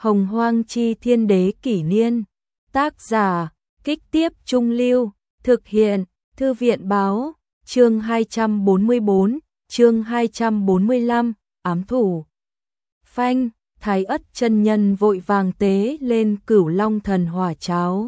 Hồng Hoang Chi Thiên Đế Kỷ Niên. Tác giả, Kích Tiếp Trung Lưu. Thực hiện, Thư viện Báo. Chương 244, chương 245, ám thủ. Phanh, Thái Ất chân nhân vội vàng tế lên Cửu Long thần hỏa cháo.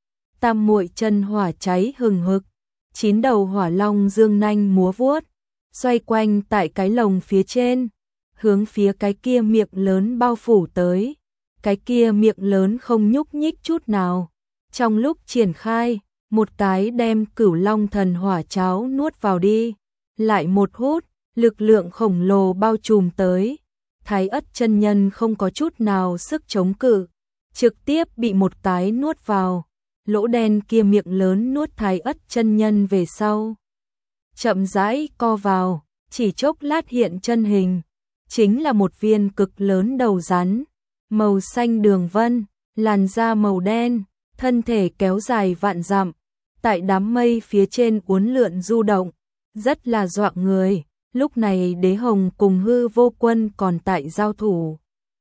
Tam muội chân hỏa cháy hừng hực, 9 đầu hỏa long dương nanh múa vuốt, xoay quanh tại cái lồng phía trên, hướng phía cái kia miệng lớn bao phủ tới. Cái kia miệng lớn không nhúc nhích chút nào. Trong lúc triển khai, một cái đem Cửu Long thần hỏa cháo nuốt vào đi, lại một hút, lực lượng khổng lồ bao trùm tới. Thái Ất chân nhân không có chút nào sức chống cự, trực tiếp bị một cái nuốt vào. Lỗ đen kia miệng lớn nuốt Thái Ất chân nhân về sau, chậm rãi co vào, chỉ chốc lát hiện chân hình, chính là một viên cực lớn đầu rắn, màu xanh đường vân, làn da màu đen, thân thể kéo dài vạn dặm, tại đám mây phía trên uốn lượn du động, rất là dọa người. Lúc này Đế Hồng cùng Hư Vô Quân còn tại giao thủ.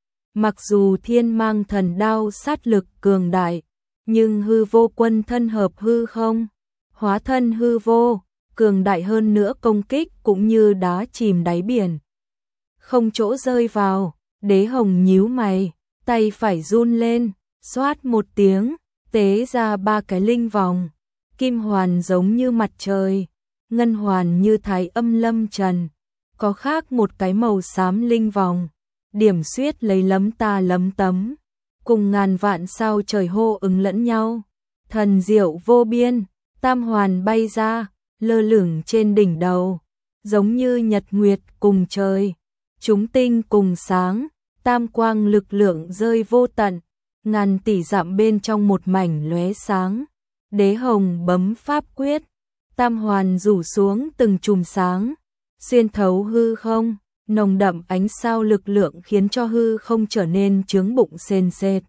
Mặc dù Thiên Mang thần đao sát lực cường đại, nhưng Hư Vô Quân thân hợp hư không, hóa thân hư vô, cường đại hơn nữa công kích cũng như đá chìm đáy biển, không chỗ rơi vào. Đế Hồng nhíu mày, tay phải run lên, xoát một tiếng, tế ra 3 cái linh vòng, kim hoàn giống như mặt trời, ngân hoàn như Thái Âm lâm trần, có khác một cái màu xám linh vòng, điểm xuyết lấy lấm ta lấm tấm, cùng ngàn vạn sao trời hô ứng lẫn nhau, thần diệu vô biên. Tam hoàn bay ra, lơ lửng trên đỉnh đầu, giống như nhật nguyệt cùng trời, chúng tinh cùng sáng, tam quang lực lượng rơi vô tận, ngàn tỷ dặm bên trong một mảnh lóe sáng. Đế Hồng bấm pháp quyết, tam hoàn rủ xuống từng chùm sáng, xuyên thấu hư không, nồng đậm ánh sao lực lượng khiến cho hư không trở nên chướng bụng sền sệt.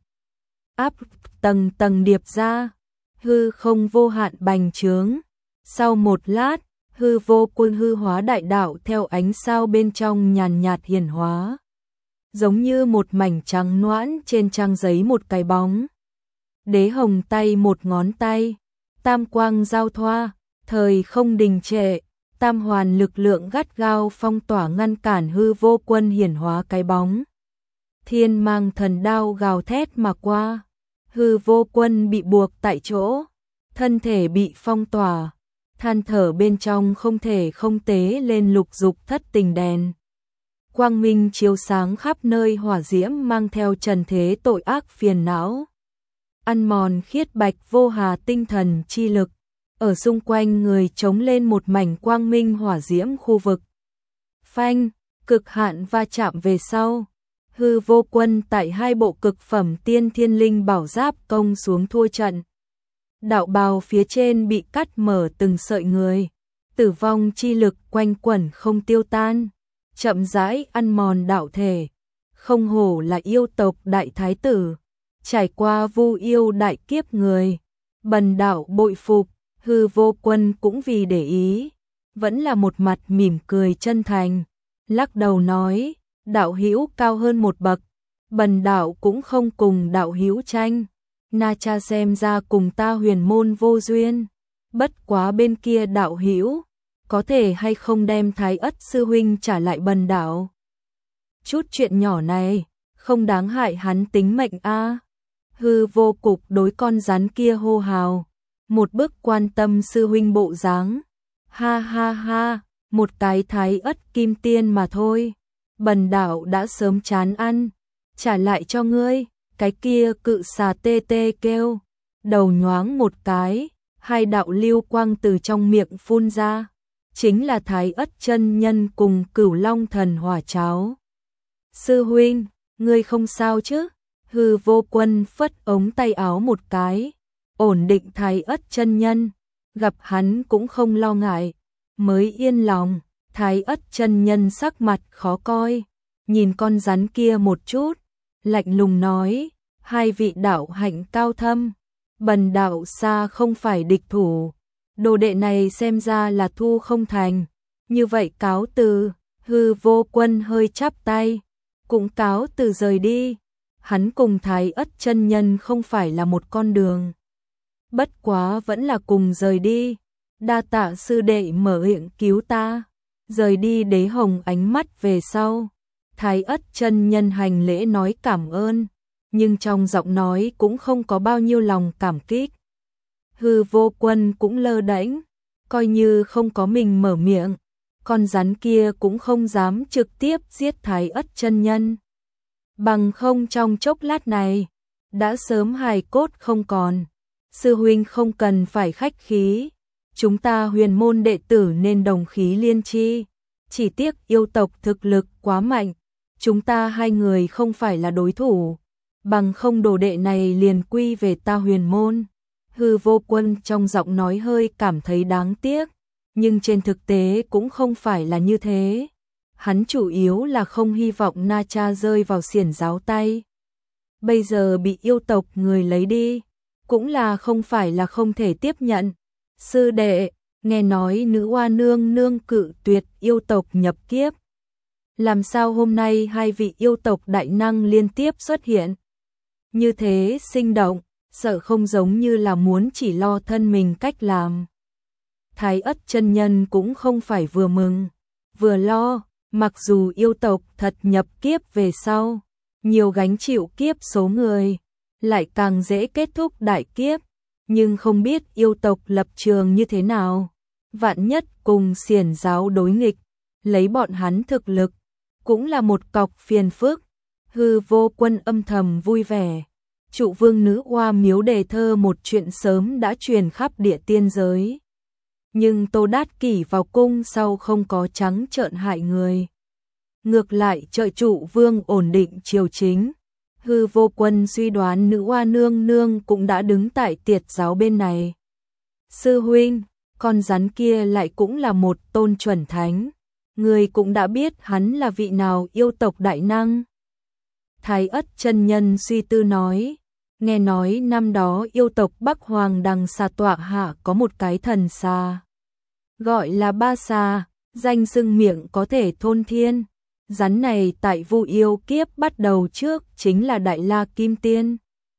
Áp tầng tầng điệp ra, hư không vô hạn bành trướng. Sau một lát, Hư Vô Quân hư hóa đại đạo theo ánh sao bên trong nhàn nhạt hiển hóa, giống như một mảnh trắng noãn trên trang giấy một cái bóng. Đế Hồng tay một ngón tay, tam quang giao thoa, thời không đình trệ, tam hoàn lực lượng gắt gao phong tỏa ngăn cản Hư Vô Quân hiển hóa cái bóng. Thiên Mang thần đao gào thét mà qua, Hư Vô Quân bị buộc tại chỗ, thân thể bị phong tỏa, than thở bên trong không thể không tế lên lục dục thất tình đèn. Quang minh chiếu sáng khắp nơi, hỏa diễm mang theo trần thế tội ác phiền não, ăn mòn khiết bạch vô hà tinh thần chi lực, ở xung quanh người chống lên một mảnh quang minh hỏa diễm khu vực. Phanh, cực hạn va chạm về sau, Hư Vô Quân tại 2 bộ cực phẩm tiên thiên linh bảo giáp công xuống thua trận. Đạo bào phía trên bị cắt mở từng sợi người, tử vong chi lực quanh quẩn không tiêu tan, chậm rãi ăn mòn đạo thể. Không hổ là yêu tộc đại thái tử, trải qua vu yêu đại kiếp người, bần đạo bội phục. Hư Vô Quân cũng vì để ý, vẫn là một mặt mỉm cười chân thành, lắc đầu nói, đạo hữu cao hơn một bậc, bần đạo cũng không cùng đạo hữu tranh. Na cha xem ra cùng ta huyền môn vô duyên, bất quá bên kia đạo hữu có thể hay không đem Thái Ất sư huynh trả lại bần đạo. Chút chuyện nhỏ này không đáng hại hắn tính mệnh a. Hư Vô Cục đối con rắn kia hô hào, một bức quan tâm sư huynh bộ dáng. Ha ha ha, một cái Thái Ất kim tiên mà thôi, bần đạo đã sớm chán ăn, trả lại cho ngươi. Cái kia cự xà tê tê kêu, đầu nhoáng một cái, 2 đạo lưu quang từ trong miệng phun ra, chính là Thái Ất chân nhân cùng Cửu Long thần hỏa cháo. Sư huynh, ngươi không sao chứ? Hư Vô Quân phất ống tay áo một cái, ổn định Thái Ất chân nhân, gặp hắn cũng không lo ngại, mới yên lòng. Thái Ất chân nhân sắc mặt khó coi, nhìn con rắn kia một chút, lạnh lùng nói, 2 vị đạo hạnh cao thâm, bần đạo xa không phải địch thủ, đồ đệ này xem ra là thu không thành, như vậy cáo từ. Hư Vô Quân hơi chắp tay, cũng cáo từ rời đi. hắn cùng Thái Ất chân nhân không phải là một con đường. Bất quá vẫn là cùng rời đi. Đa tạ sư đệ mở miệng cứu ta. Rời đi Đế Hồng ánh mắt về sau. Thái Ất chân nhân hành lễ nói cảm ơn, nhưng trong giọng nói cũng không có bao nhiêu lòng cảm kích. Hư Vô Quân cũng lơ đễnh, coi như không có mình mở miệng, con rắn kia cũng không dám trực tiếp giết Thái Ất chân nhân. Bằng không trong chốc lát này, đã sớm hài cốt không còn. Sư huynh không cần phải khách khí, chúng ta huyền môn đệ tử nên đồng khí liên chi. Chỉ tiếc yêu tộc thực lực quá mạnh, chúng ta hai người không phải là đối thủ, bằng không đồ đệ này liền quy về ta huyền môn. Hư Vô Quân trong giọng nói hơi cảm thấy đáng tiếc, nhưng trên thực tế cũng không phải là như thế. Hắn chủ yếu là không hy vọng Na Cha rơi vào xiển giáo tay. Bây giờ bị yêu tộc người lấy đi, cũng là không phải là không thể tiếp nhận. Sư đệ, nghe nói nữ oa nương nương cự tuyệt yêu tộc nhập kiếp. Làm sao hôm nay hai vị yêu tộc đại năng liên tiếp xuất hiện? Như thế sinh động, sợ không giống như là muốn chỉ lo thân mình cách làm. Thái Ất chân nhân cũng không phải vừa mừng, vừa lo, mặc dù yêu tộc thật nhập kiếp về sau, nhiều gánh chịu kiếp số người, lại càng dễ kết thúc đại kiếp, nhưng không biết yêu tộc lập trường như thế nào. Vạn nhất cùng xiển giáo đối nghịch, lấy bọn hắn thực lực, cũng là một cọc phiền phức. Hư Vô Quân âm thầm vui vẻ. Trụ vương nữ oa miếu đề thơ một chuyện sớm đã truyền khắp địa tiên giới. Nhưng Tô Đát Kỷ vào cung sau không có trắng trợn hại người. Ngược lại trợ trụ vương ổn định triều chính. Hư Vô Quân suy đoán nữ oa nương nương cũng đã đứng tại tiệt giáo bên này. Sư huynh, con rắn kia lại cũng là một tôn chuẩn thánh. Người cũng đã biết hắn là vị nào yêu tộc đại năng. Thái Ất chân nhân suy tư nói. Nghe nói năm đó yêu tộc Bắc Hoàng Đằng Xà tọa hạ có một cái thần xà. Gọi là Ba Xà, danh xưng miệng có thể thôn thiên. Rắn này tại Vu yêu kiếp bắt đầu trước chính là Đại La Kim Tiên.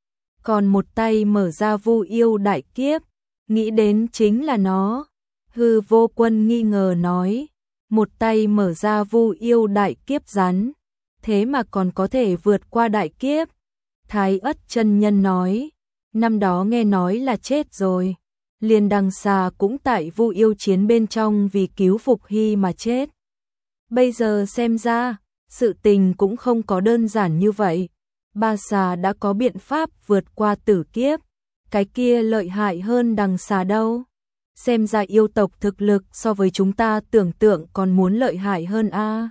Còn một tay mở ra Vu yêu đại kiếp, nghĩ đến chính là nó. Hư Vô Quân nghi ngờ nói, một tay mở ra Vu yêu đại kiếp rắn, thế mà còn có thể vượt qua đại kiếp. Thái Ất chân nhân nói, năm đó nghe nói là chết rồi, liền Đằng Xà cũng tại Vu yêu chiến bên trong vì cứu Phục Hy mà chết. Bây giờ xem ra, sự tình cũng không có đơn giản như vậy. Ba Xà đã có biện pháp vượt qua tử kiếp, cái kia lợi hại hơn Đằng Xà đâu. Xem ra yêu tộc thực lực so với chúng ta tưởng tượng còn muốn lợi hại hơn a.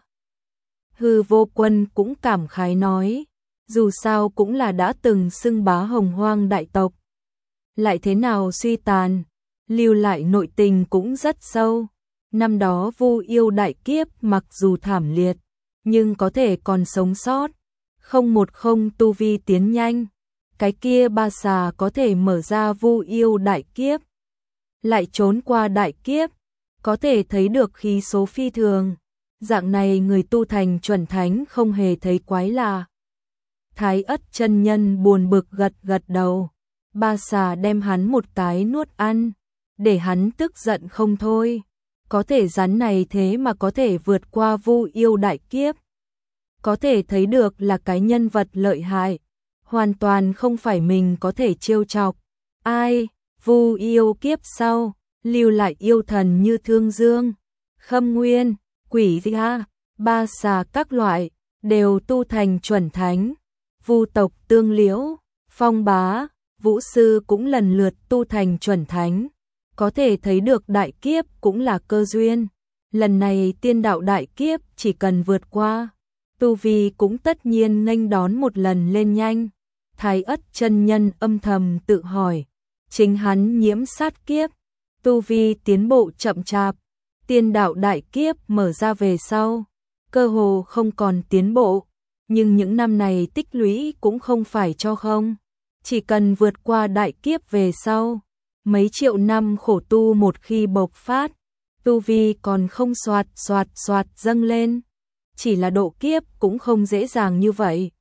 Hư Vô Quân cũng cảm khái nói, dù sao cũng là đã từng xưng bá hồng hoang đại tộc. Lại thế nào suy tàn, lưu lại nội tình cũng rất sâu. Năm đó Vu yêu đại kiếp mặc dù thảm liệt, nhưng có thể còn sống sót. Không một không tu vi tiến nhanh. Cái kia Ba Xà có thể mở ra Vu yêu đại kiếp, lại trốn qua đại kiếp, có thể thấy được khí số phi thường. Dạng này người tu thành chuẩn thánh không hề thấy quái lạ. Thái Ất chân nhân buồn bực gật gật đầu. Ba Xà đem hắn một cái nuốt ăn, để hắn tức giận không thôi. Có thể rắn này thế mà có thể vượt qua Vu yêu đại kiếp. Có thể thấy được là cái nhân vật lợi hại, hoàn toàn không phải mình có thể trêu chọc. Ai, Vu yêu kiếp sau, lưu lại yêu thần như Thương Dương, Khâm Nguyên, Quỷ Gia, Ba Xà các loại, đều tu thành chuẩn thánh. Vu tộc Tương Liễu, Phong Bá, Vũ Sư cũng lần lượt tu thành chuẩn thánh. Có thể thấy được đại kiếp cũng là cơ duyên. Lần này tiên đạo đại kiếp chỉ cần vượt qua, tu vi cũng tất nhiên nghênh đón một lần lên nhanh. Thái Ất chân nhân âm thầm tự hỏi, chính hắn nhiễm sát kiếp, tu vi tiến bộ chậm chạp, tiên đạo đại kiếp mở ra về sau, cơ hồ không còn tiến bộ, nhưng những năm này tích lũy cũng không phải cho không. Chỉ cần vượt qua đại kiếp về sau, mấy triệu năm khổ tu một khi bộc phát, tu vi còn không xoạt xoạt xoạt dâng lên. Chỉ là độ kiếp cũng không dễ dàng như vậy.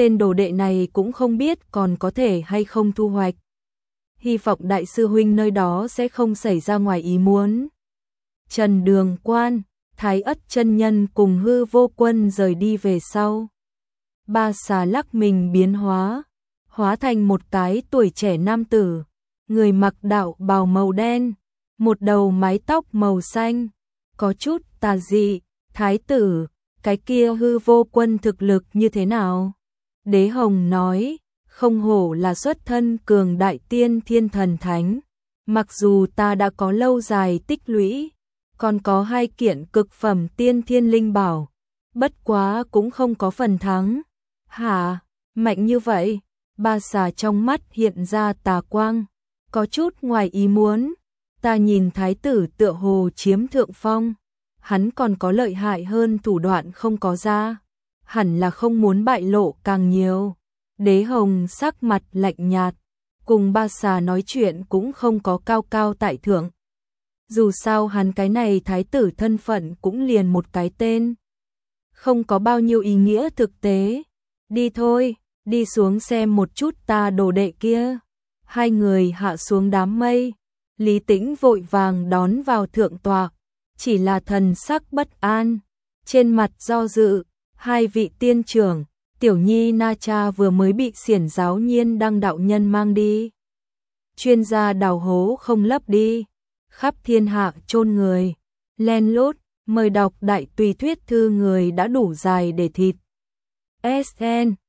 tên đồ đệ này cũng không biết còn có thể hay không thu hoạch. Hy vọng đại sư huynh nơi đó sẽ không xảy ra ngoài ý muốn. Trần Đường Quan, Thái Ất chân nhân cùng Hư Vô Quân rời đi về sau. Ba xà lắc mình biến hóa thành một cái tuổi trẻ nam tử, người mặc đạo bào màu đen, một đầu mái tóc màu xanh, có chút tà dị. Thái tử, cái kia Hư Vô Quân thực lực như thế nào? Đế Hồng nói, không hổ là xuất thân cường đại tiên thiên thần thánh. Mặc dù ta đã có lâu dài tích lũy, còn có 2 kiện cực phẩm tiên thiên linh bảo, bất quá cũng không có phần thắng. Hả, mạnh như vậy? Ba xà trong mắt hiện ra tà quang, có chút ngoài ý muốn. Ta nhìn thái tử tựa hồ chiếm thượng phong, hắn còn có lợi hại hơn thủ đoạn không có ra, hẳn là không muốn bại lộ càng nhiều. Đế Hồng sắc mặt lạnh nhạt, cùng ba xà nói chuyện cũng không có cao cao tại thượng. Dù sao hắn cái này thái tử thân phận cũng liền một cái tên, không có bao nhiêu ý nghĩa thực tế. Đi thôi, đi xuống xem một chút ta đồ đệ kia. Hai người hạ xuống đám mây, Lý Tĩnh vội vàng đón vào thượng tọa, chỉ là thần sắc bất an, trên mặt do dự. 2 vị tiên trưởng, Tiểu Nhi Na Cha vừa mới bị Xiển giáo Nhiên Đăng đạo nhân mang đi. Chuyên gia đào hố không lấp đi, khắp thiên hạ chôn người, len lút, mời đọc đại tùy thuyết thư người đã đủ dài để thịt. SN